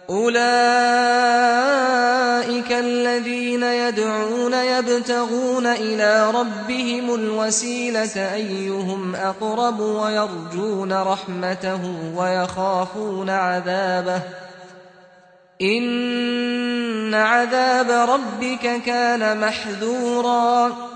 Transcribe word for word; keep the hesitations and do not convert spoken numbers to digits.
أولئك الذين يدعون يبتغون إلى ربهم الوسيلة أيهم أقرب ويرجون رحمته ويخافون عذابه إن عذاب ربك كان محذورا